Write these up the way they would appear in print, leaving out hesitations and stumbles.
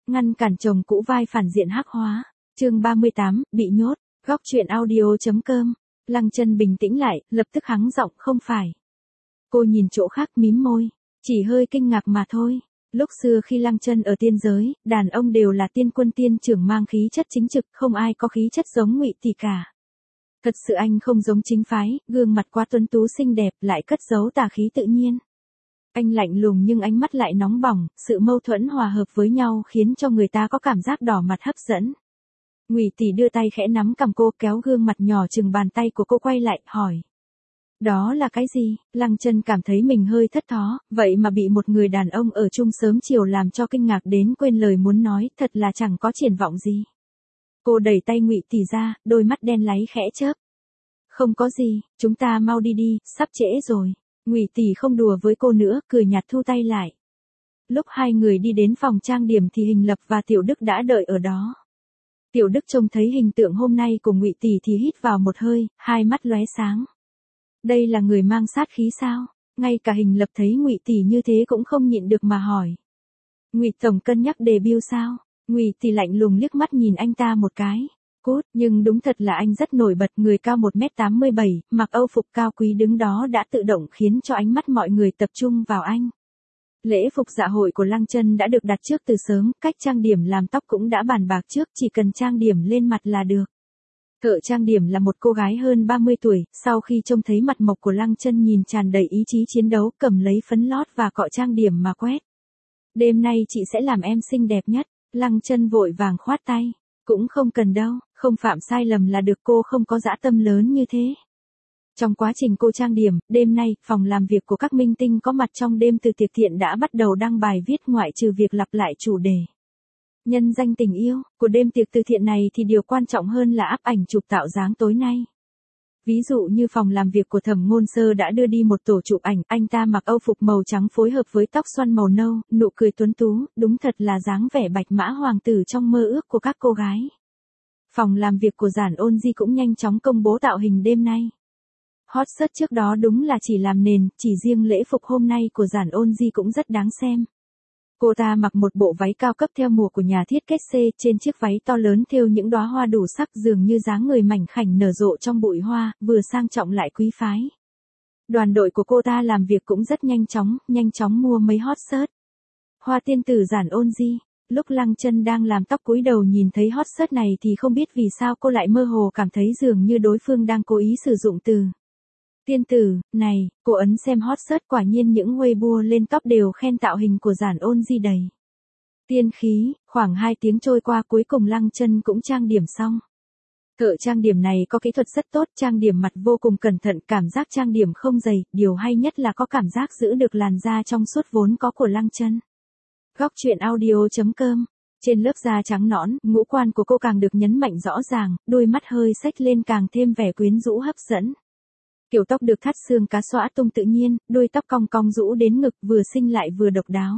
ngăn cản chồng cũ vai phản diện hắc hóa. Chương 38, bị nhốt. Góc truyện audio.com. Lăng Chân bình tĩnh lại, lập tức hắng giọng, không phải. Cô nhìn chỗ khác mím môi, chỉ hơi kinh ngạc mà thôi. Lúc xưa khi Lăng Chân ở tiên giới, đàn ông đều là tiên quân tiên trưởng mang khí chất chính trực, không ai có khí chất giống Ngụy Tỷ cả. Thật sự anh không giống chính phái, gương mặt quá tuấn tú xinh đẹp, lại cất giấu tà khí tự nhiên. Anh lạnh lùng nhưng ánh mắt lại nóng bỏng, sự mâu thuẫn hòa hợp với nhau khiến cho người ta có cảm giác đỏ mặt hấp dẫn. Ngụy Tỷ đưa tay khẽ nắm cằm cô, kéo gương mặt nhỏ chừng bàn tay của cô quay lại, hỏi. Đó là cái gì? Lăng Chân cảm thấy mình hơi thất thó, vậy mà bị một người đàn ông ở chung sớm chiều làm cho kinh ngạc đến quên lời muốn nói, thật là chẳng có triển vọng gì. Cô đẩy tay Ngụy Tỷ ra, đôi mắt đen láy khẽ chớp. Không có gì, chúng ta mau đi đi, sắp trễ rồi. Ngụy Tỷ không đùa với cô nữa, cười nhạt thu tay lại. Lúc hai người đi đến phòng trang điểm thì Hình Lập và Tiểu Đức đã đợi ở đó. Tiểu Đức trông thấy hình tượng hôm nay của Ngụy Tỷ thì hít vào một hơi, hai mắt lóe sáng. Đây là người mang sát khí sao? Ngay cả Hình Lập thấy Ngụy Tỷ như thế cũng không nhịn được mà hỏi. Ngụy tổng cân nhắc debut sao? Ngụy Tỷ lạnh lùng liếc mắt nhìn anh ta một cái. Cút, nhưng đúng thật là anh rất nổi bật, người cao 1m87, mặc âu phục cao quý đứng đó đã tự động khiến cho ánh mắt mọi người tập trung vào anh. Lễ phục dạ hội của Lăng Chân đã được đặt trước từ sớm, cách trang điểm làm tóc cũng đã bàn bạc trước, chỉ cần trang điểm lên mặt là được. Thợ trang điểm là một cô gái hơn 30 tuổi, sau khi trông thấy mặt mộc của Lăng Chân nhìn tràn đầy ý chí chiến đấu, cầm lấy phấn lót và cọ trang điểm mà quét. Đêm nay chị sẽ làm em xinh đẹp nhất. Lăng Chân vội vàng khoát tay. Cũng không cần đâu, không phạm sai lầm là được, cô không có dã tâm lớn như thế. Trong quá trình cô trang điểm, đêm nay, phòng làm việc của các minh tinh có mặt trong đêm từ tiệc thiện đã bắt đầu đăng bài viết, ngoại trừ việc lặp lại chủ đề nhân danh tình yêu của đêm tiệc từ thiện này thì điều quan trọng hơn là áp ảnh chụp tạo dáng tối nay. Ví dụ như phòng làm việc của Thẩm Ngôn Sơ đã đưa đi một tổ chụp ảnh, anh ta mặc âu phục màu trắng phối hợp với tóc xoăn màu nâu, nụ cười tuấn tú, đúng thật là dáng vẻ bạch mã hoàng tử trong mơ ước của các cô gái. Phòng làm việc của Giản Ôn Di cũng nhanh chóng công bố tạo hình đêm nay. Hot search trước đó đúng là chỉ làm nền, chỉ riêng lễ phục hôm nay của Giản Ôn Di cũng rất đáng xem. Cô ta mặc một bộ váy cao cấp theo mùa của nhà thiết kế C, trên chiếc váy to lớn thêu những đóa hoa đủ sắc, dường như dáng người mảnh khảnh nở rộ trong bụi hoa, vừa sang trọng lại quý phái. Đoàn đội của cô ta làm việc cũng rất nhanh chóng mua mấy hot search. Hoa tiên tử Giản Ôn Di. Lúc Lăng Chân đang làm tóc cúi đầu nhìn thấy hot search này thì không biết vì sao cô lại mơ hồ cảm thấy dường như đối phương đang cố ý sử dụng từ tiên tử này. Cô ấn xem hot search, quả nhiên những Weibo lên top đều khen tạo hình của Giản Ôn Di đầy tiên khí. Khoảng 2 tiếng trôi qua, cuối cùng Lăng Chân cũng trang điểm xong. Thợ trang điểm này có kỹ thuật rất tốt, trang điểm mặt vô cùng cẩn thận, cảm giác trang điểm không dày, điều hay nhất là có cảm giác giữ được làn da trong suốt vốn có của Lăng Chân. Góc truyện audio.com. Trên lớp da trắng nõn, ngũ quan của cô càng được nhấn mạnh rõ ràng, đôi mắt hơi xếch lên càng thêm vẻ quyến rũ hấp dẫn. Kiểu tóc được thắt xương cá xõa tung tự nhiên, đuôi tóc cong cong rũ đến ngực, vừa xinh lại vừa độc đáo.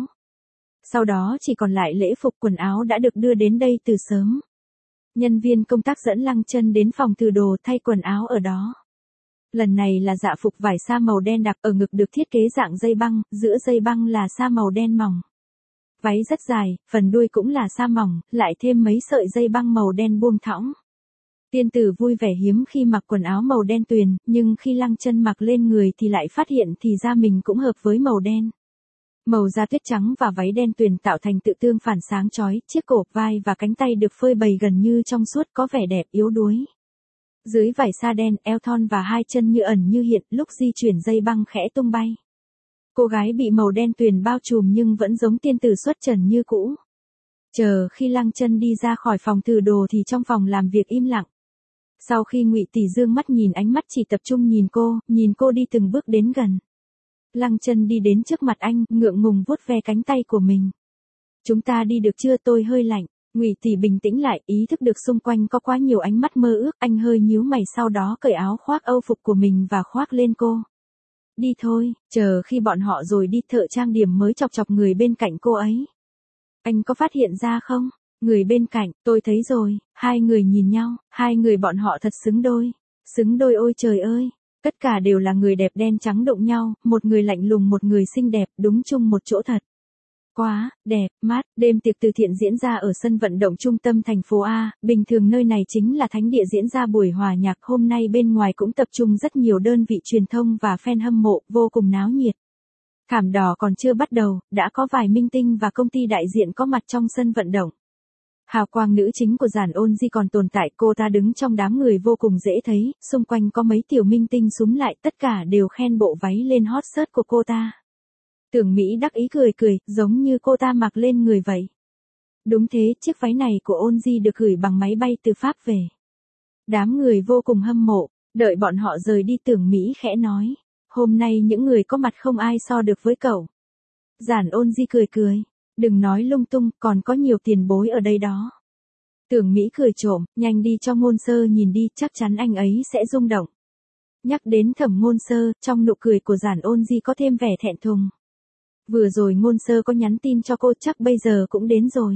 Sau đó chỉ còn lại lễ phục, quần áo đã được đưa đến đây từ sớm. Nhân viên công tác dẫn Lăng Chân đến phòng thử đồ thay quần áo ở đó. Lần này là dạ phục vải sa màu đen đặc, ở ngực được thiết kế dạng dây băng, giữa dây băng là sa màu đen mỏng. Váy rất dài, phần đuôi cũng là sa mỏng, lại thêm mấy sợi dây băng màu đen buông thõng. Tiên tử vui vẻ hiếm khi mặc quần áo màu đen tuyền, nhưng khi Lăng Chân mặc lên người thì lại phát hiện thì da mình cũng hợp với màu đen. Màu da tuyết trắng và váy đen tuyền tạo thành tự tương phản sáng chói, chiếc cổ, vai và cánh tay được phơi bày gần như trong suốt, có vẻ đẹp yếu đuối. Dưới vải sa đen, eo thon và hai chân như ẩn như hiện, lúc di chuyển dây băng khẽ tung bay. Cô gái bị màu đen tuyền bao trùm nhưng vẫn giống tiên tử xuất trần như cũ. Chờ khi Lăng Chân đi ra khỏi phòng thử đồ thì trong phòng làm việc im lặng. Sau khi Ngụy Tỷ dương mắt nhìn, ánh mắt chỉ tập trung nhìn cô đi từng bước đến gần. Lăng Chân đi đến trước mặt anh, ngượng ngùng vuốt ve cánh tay của mình. Chúng ta đi được chưa, tôi hơi lạnh. Ngụy Tỷ bình tĩnh lại, ý thức được xung quanh có quá nhiều ánh mắt mơ ước, anh hơi nhíu mày, sau đó cởi áo khoác âu phục của mình và khoác lên cô. Đi thôi. Chờ khi bọn họ rồi đi, thợ trang điểm mới chọc người bên cạnh cô ấy. Anh có phát hiện ra không? Người bên cạnh, tôi thấy rồi. Hai người nhìn nhau, hai người bọn họ thật xứng đôi. Xứng đôi, ôi trời ơi. Tất cả đều là người đẹp đen trắng đụng nhau, một người lạnh lùng một người xinh đẹp, đúng chung một chỗ thật. Quá, đẹp, mát, đêm tiệc từ thiện diễn ra ở sân vận động trung tâm thành phố A, bình thường nơi này chính là thánh địa diễn ra buổi hòa nhạc hôm nay bên ngoài cũng tập trung rất nhiều đơn vị truyền thông và fan hâm mộ, vô cùng náo nhiệt. Thảm đỏ còn chưa bắt đầu, đã có vài minh tinh và công ty đại diện có mặt trong sân vận động. Hào quang nữ chính của Giản Ôn Di còn tồn tại, cô ta đứng trong đám người vô cùng dễ thấy, xung quanh có mấy tiểu minh tinh súm lại, tất cả đều khen bộ váy lên hot search của cô ta. Tưởng Mỹ đắc ý cười cười, giống như cô ta mặc lên người vậy. Đúng thế, chiếc váy này của Ôn Di được gửi bằng máy bay từ Pháp về. Đám người vô cùng hâm mộ, đợi bọn họ rời đi Tưởng Mỹ khẽ nói. Hôm nay những người có mặt không ai so được với cậu. Giản Ôn Di cười cười. Đừng nói lung tung, còn có nhiều tiền bối ở đây đó. Tưởng Mỹ cười trộm, nhanh đi cho Ngôn Sơ nhìn đi, chắc chắn anh ấy sẽ rung động. Nhắc đến Thẩm Ngôn Sơ, trong nụ cười của Giản Ôn Di có thêm vẻ thẹn thùng. Vừa rồi Ngôn Sơ có nhắn tin cho cô, chắc bây giờ cũng đến rồi.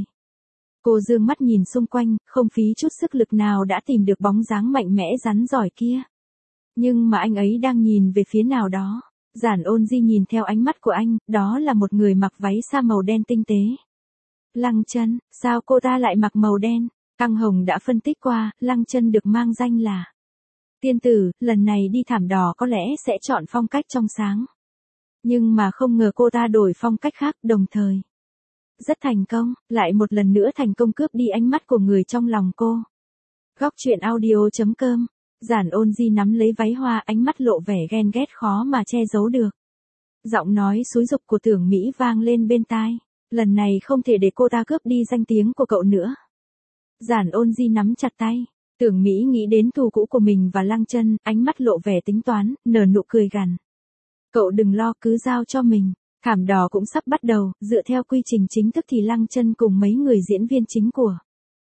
Cô dương mắt nhìn xung quanh, không phí chút sức lực nào đã tìm được bóng dáng mạnh mẽ rắn giỏi kia. Nhưng mà anh ấy đang nhìn về phía nào đó. Giản Ôn Di nhìn theo ánh mắt của anh, đó là một người mặc váy sa màu đen tinh tế. Lăng Chân, sao cô ta lại mặc màu đen? Căng Hồng đã phân tích qua, Lăng Chân được mang danh là tiên tử, lần này đi thảm đỏ có lẽ sẽ chọn phong cách trong sáng. Nhưng mà không ngờ cô ta đổi phong cách khác, đồng thời rất thành công, lại một lần nữa thành công cướp đi ánh mắt của người trong lòng cô. Góc truyện audio.com. Giản Ôn Di nắm lấy váy hoa, ánh mắt lộ vẻ ghen ghét khó mà che giấu được. Giọng nói xúi giục của Tưởng Mỹ vang lên bên tai. Lần này không thể để cô ta cướp đi danh tiếng của cậu nữa. Giản Ôn Di nắm chặt tay. Tưởng Mỹ nghĩ đến thù cũ của mình và Lăng Chân, ánh mắt lộ vẻ tính toán, nở nụ cười gằn. Cậu đừng lo, cứ giao cho mình. Thảm đỏ cũng sắp bắt đầu, dựa theo quy trình chính thức thì Lăng Chân cùng mấy người diễn viên chính của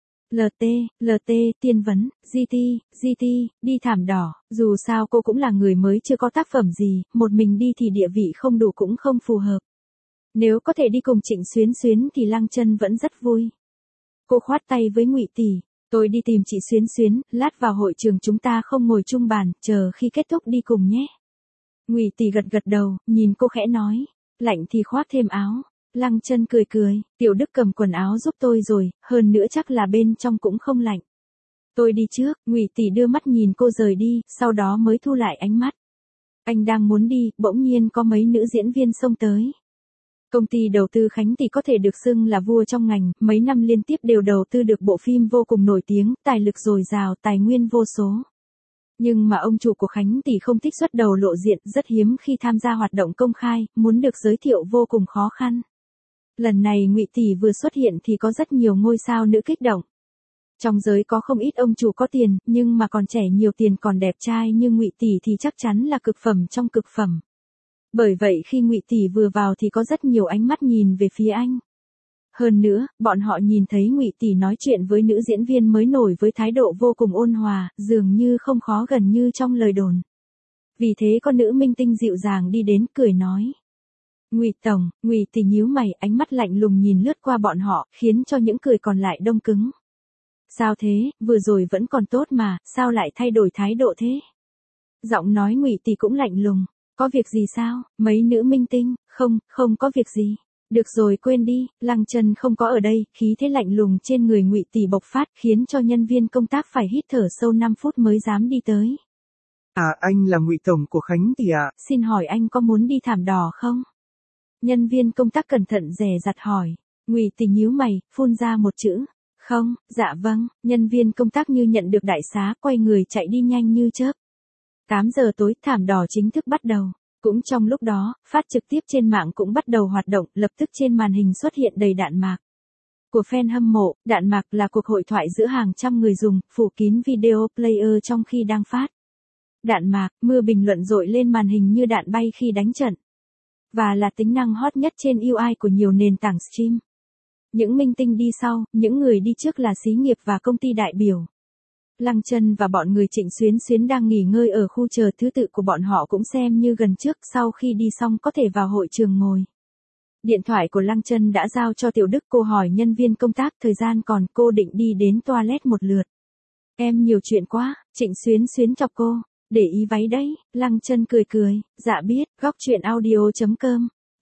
LT, Tiên Vấn, GT, đi thảm đỏ, dù sao cô cũng là người mới chưa có tác phẩm gì, một mình đi thì địa vị không đủ cũng không phù hợp. Nếu có thể đi cùng Trịnh Xuyến Xuyến thì Lăng Chân vẫn rất vui. Cô khoát tay với Ngụy Tỷ, tôi đi tìm chị Xuyến Xuyến, lát vào hội trường chúng ta không ngồi chung bàn, chờ khi kết thúc đi cùng nhé. Ngụy Tỷ gật gật đầu, nhìn cô khẽ nói, lạnh thì khoác thêm áo. Lăng Chân cười cười, Tiểu Đức cầm quần áo giúp tôi rồi, hơn nữa chắc là bên trong cũng không lạnh. Tôi đi trước, Ngụy Tỷ đưa mắt nhìn cô rời đi, sau đó mới thu lại ánh mắt. Anh đang muốn đi, bỗng nhiên có mấy nữ diễn viên xông tới. Công ty đầu tư Khánh Tỷ có thể được xưng là vua trong ngành, mấy năm liên tiếp đều đầu tư được bộ phim vô cùng nổi tiếng, tài lực dồi dào, tài nguyên vô số. Nhưng mà ông chủ của Khánh Tỷ không thích xuất đầu lộ diện, rất hiếm khi tham gia hoạt động công khai, muốn được giới thiệu vô cùng khó khăn. Lần này Ngụy Tỷ vừa xuất hiện thì có rất nhiều ngôi sao nữ kích động. Trong giới có không ít ông chủ có tiền, nhưng mà còn trẻ nhiều tiền còn đẹp trai như Ngụy Tỷ thì chắc chắn là cực phẩm trong cực phẩm. Bởi vậy khi Ngụy Tỷ vừa vào thì có rất nhiều ánh mắt nhìn về phía anh. Hơn nữa, bọn họ nhìn thấy Ngụy Tỷ nói chuyện với nữ diễn viên mới nổi với thái độ vô cùng ôn hòa, dường như không khó gần như trong lời đồn. Vì thế có nữ minh tinh dịu dàng đi đến cười nói. Ngụy Tổng, Ngụy Tỷ nhíu mày, ánh mắt lạnh lùng nhìn lướt qua bọn họ, khiến cho những cười còn lại đông cứng. Sao thế, vừa rồi vẫn còn tốt mà, sao lại thay đổi thái độ thế? Giọng nói Ngụy Tỷ cũng lạnh lùng, có việc gì sao, mấy nữ minh tinh, không có việc gì. Được rồi quên đi, Lăng Chân không có ở đây, khí thế lạnh lùng trên người Ngụy Tỷ bộc phát khiến cho nhân viên công tác phải hít thở sâu 5 phút mới dám đi tới. Anh là Ngụy Tổng của Khánh Tỷ ạ. Xin hỏi anh có muốn đi thảm đỏ không? Nhân viên công tác cẩn thận dè dặt hỏi. Ngụy Tỷ nhíu mày, phun ra một chữ. Không, dạ vâng, nhân viên công tác như nhận được đại xá, quay người chạy đi nhanh như chớp. 8 giờ tối, thảm đỏ chính thức bắt đầu. Cũng trong lúc đó, phát trực tiếp trên mạng cũng bắt đầu hoạt động, lập tức trên màn hình xuất hiện đầy đạn mạc. Của fan hâm mộ, đạn mạc là cuộc hội thoại giữa hàng trăm người dùng, phủ kín video player trong khi đang phát. Đạn mạc, mưa bình luận dội lên màn hình như đạn bay khi đánh trận. Và là tính năng hot nhất trên UI của nhiều nền tảng stream. Những minh tinh đi sau, những người đi trước là xí nghiệp và công ty đại biểu. Lăng Chân và bọn người Trịnh Xuyến Xuyến đang nghỉ ngơi ở khu chờ thứ tự của bọn họ cũng xem như gần trước, sau khi đi xong có thể vào hội trường ngồi. Điện thoại của Lăng Chân đã giao cho Tiểu Đức, cô hỏi nhân viên công tác thời gian còn, cô định đi đến toilet một lượt. Em nhiều chuyện quá, Trịnh Xuyến Xuyến chọc cô, để ý váy đấy, Lăng Chân cười cười, dạ biết, góc truyện audio.com.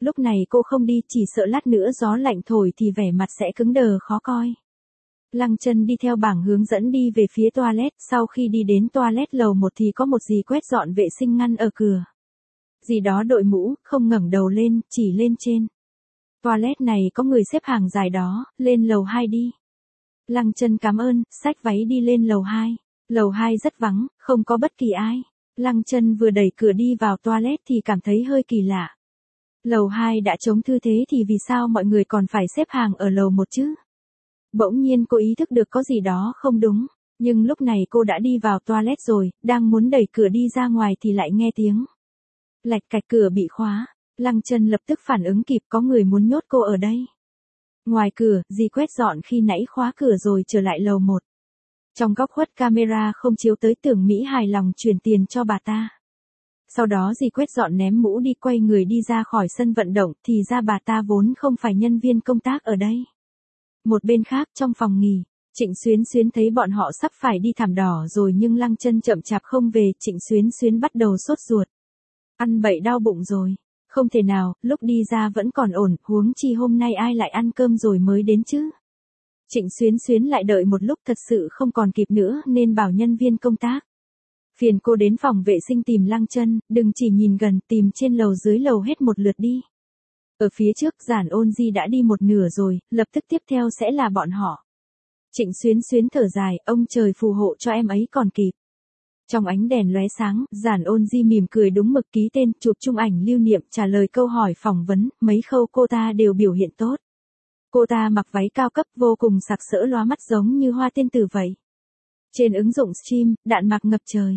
Lúc này cô không đi, chỉ sợ lát nữa gió lạnh thổi thì vẻ mặt sẽ cứng đờ khó coi. Lăng Chân đi theo bảng hướng dẫn đi về phía toilet, sau khi đi đến toilet lầu 1 thì có một dì quét dọn vệ sinh ngăn ở cửa. Dì đó đội mũ, không ngẩng đầu lên, chỉ lên trên. Toilet này có người xếp hàng dài đó, lên lầu 2 đi. Lăng Chân cảm ơn, xách váy đi lên lầu 2. Lầu 2 rất vắng, không có bất kỳ ai. Lăng Chân vừa đẩy cửa đi vào toilet thì cảm thấy hơi kỳ lạ. Lầu 2 đã trống thư thế thì vì sao mọi người còn phải xếp hàng ở lầu 1 chứ? Bỗng nhiên cô ý thức được có gì đó không đúng, nhưng lúc này cô đã đi vào toilet rồi, đang muốn đẩy cửa đi ra ngoài thì lại nghe tiếng lạch cạch, cửa bị khóa. Lăng Chân lập tức phản ứng kịp, có người muốn nhốt cô ở đây. Ngoài cửa, dì quét dọn khi nãy khóa cửa rồi trở lại lầu 1. Trong góc khuất camera không chiếu tới, Tưởng Mỹ hài lòng chuyển tiền cho bà ta. Sau đó dì quét dọn ném mũ đi, quay người đi ra khỏi sân vận động, thì ra bà ta vốn không phải nhân viên công tác ở đây. Một bên khác trong phòng nghỉ, Trịnh Xuyến Xuyến thấy bọn họ sắp phải đi thảm đỏ rồi nhưng Lăng Chân chậm chạp không về, Trịnh Xuyến Xuyến bắt đầu sốt ruột. Ăn bậy đau bụng rồi. Không thể nào, lúc đi ra vẫn còn ổn, huống chi hôm nay ai lại ăn cơm rồi mới đến chứ. Trịnh Xuyến Xuyến lại đợi một lúc thật sự không còn kịp nữa nên bảo nhân viên công tác. Phiền cô đến phòng vệ sinh tìm Lăng Chân, đừng chỉ nhìn gần, tìm trên lầu dưới lầu hết một lượt đi. Ở phía trước Giản Ôn Di đã đi một nửa rồi, lập tức tiếp theo sẽ là bọn họ. Trịnh Xuyến Xuyến thở dài, ông trời phù hộ cho em ấy còn kịp. Trong ánh đèn lóe sáng, Giản Ôn Di mỉm cười đúng mực, ký tên, chụp chung ảnh lưu niệm, trả lời câu hỏi phỏng vấn, mấy khâu cô ta đều biểu hiện tốt. Cô ta mặc váy cao cấp vô cùng sặc sỡ lóa mắt giống như hoa tiên tử vậy. Trên ứng dụng stream, đạn mạc ngập trời.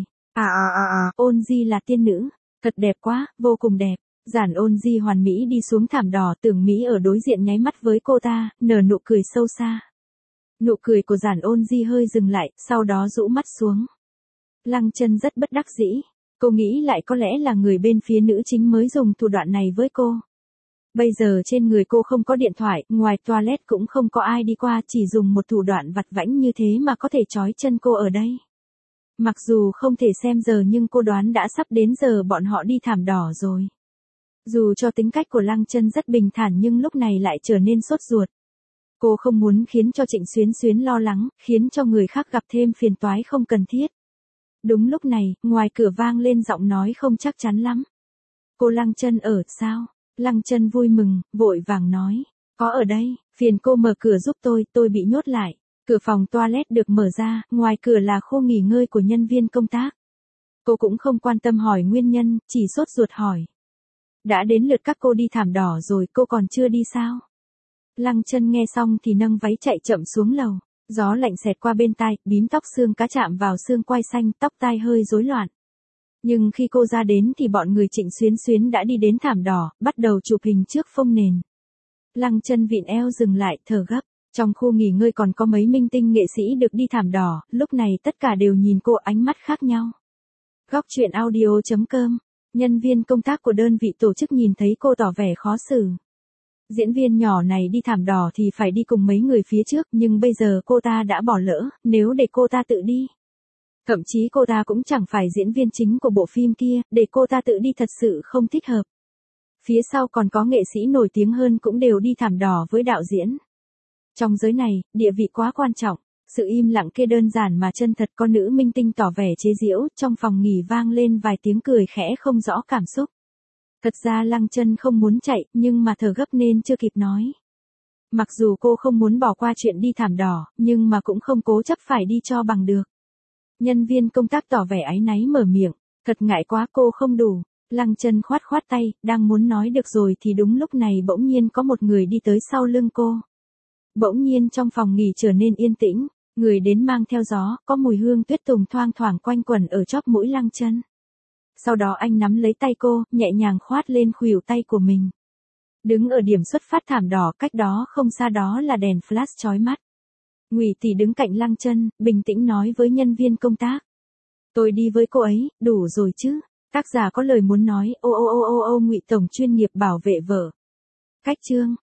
Ôn Di là tiên nữ, thật đẹp quá, vô cùng đẹp. Giản Ôn Di hoàn mỹ đi xuống thảm đỏ, Tưởng Mỹ ở đối diện nháy mắt với cô ta, nở nụ cười sâu xa. Nụ cười của Giản Ôn Di hơi dừng lại, sau đó rũ mắt xuống. Lăng Chân rất bất đắc dĩ, cô nghĩ lại có lẽ là người bên phía nữ chính mới dùng thủ đoạn này với cô. Bây giờ trên người cô không có điện thoại, ngoài toilet cũng không có ai đi qua, chỉ dùng một thủ đoạn vặt vãnh như thế mà có thể trói chân cô ở đây. Mặc dù không thể xem giờ nhưng cô đoán đã sắp đến giờ bọn họ đi thảm đỏ rồi. Dù cho tính cách của Lăng Chân rất bình thản nhưng lúc này lại trở nên sốt ruột. Cô không muốn khiến cho Trịnh Xuyến Xuyến lo lắng, khiến cho người khác gặp thêm phiền toái không cần thiết. Đúng lúc này, ngoài cửa vang lên giọng nói không chắc chắn lắm. Cô Lăng Chân ở sao? Lăng Chân vui mừng, vội vàng nói. Có ở đây, phiền cô mở cửa giúp tôi bị nhốt lại. Cửa phòng toilet được mở ra, ngoài cửa là khu nghỉ ngơi của nhân viên công tác. Cô cũng không quan tâm hỏi nguyên nhân, chỉ sốt ruột hỏi. Đã đến lượt các cô đi thảm đỏ rồi, cô còn chưa đi sao? Lăng Chân nghe xong thì nâng váy chạy chậm xuống lầu. Gió lạnh xẹt qua bên tai, bím tóc xương cá chạm vào xương quai xanh, tóc tai hơi rối loạn. Nhưng khi cô ra đến thì bọn người Trịnh Xuyến Xuyến đã đi đến thảm đỏ, bắt đầu chụp hình trước phông nền. Lăng Chân vịn eo dừng lại, thở gấp. Trong khu nghỉ ngơi còn có mấy minh tinh nghệ sĩ được đi thảm đỏ, lúc này tất cả đều nhìn cô ánh mắt khác nhau. Góc truyện audio.com. Nhân viên công tác của đơn vị tổ chức nhìn thấy cô tỏ vẻ khó xử. Diễn viên nhỏ này đi thảm đỏ thì phải đi cùng mấy người phía trước, nhưng bây giờ cô ta đã bỏ lỡ, nếu để cô ta tự đi. Thậm chí cô ta cũng chẳng phải diễn viên chính của bộ phim kia, để cô ta tự đi thật sự không thích hợp. Phía sau còn có nghệ sĩ nổi tiếng hơn cũng đều đi thảm đỏ với đạo diễn. Trong giới này, địa vị quá quan trọng, sự im lặng kia đơn giản mà chân thật, có nữ minh tinh tỏ vẻ chế giễu, trong phòng nghỉ vang lên vài tiếng cười khẽ không rõ cảm xúc. Thật ra Lăng Chân không muốn chạy, nhưng mà thở gấp nên chưa kịp nói. Mặc dù cô không muốn bỏ qua chuyện đi thảm đỏ, nhưng mà cũng không cố chấp phải đi cho bằng được. Nhân viên công tác tỏ vẻ áy náy mở miệng, thật ngại quá, cô không đủ. Lăng Chân khoát khoát tay, đang muốn nói được rồi thì đúng lúc này bỗng nhiên có một người đi tới sau lưng cô. Bỗng nhiên trong phòng nghỉ trở nên yên tĩnh, người đến mang theo gió, có mùi hương tuyết tùng thoang thoảng quanh quẩn ở chóp mũi Lăng Chân. Sau đó anh nắm lấy tay cô, nhẹ nhàng khoát lên khuỷu tay của mình. Đứng ở điểm xuất phát thảm đỏ, cách đó không xa đó là đèn flash chói mắt. Ngụy Tỷ đứng cạnh Lăng Chân, bình tĩnh nói với nhân viên công tác. Tôi đi với cô ấy, đủ rồi chứ. Tác giả có lời muốn nói, ô Ngụy tổng chuyên nghiệp bảo vệ vợ. Cách chương.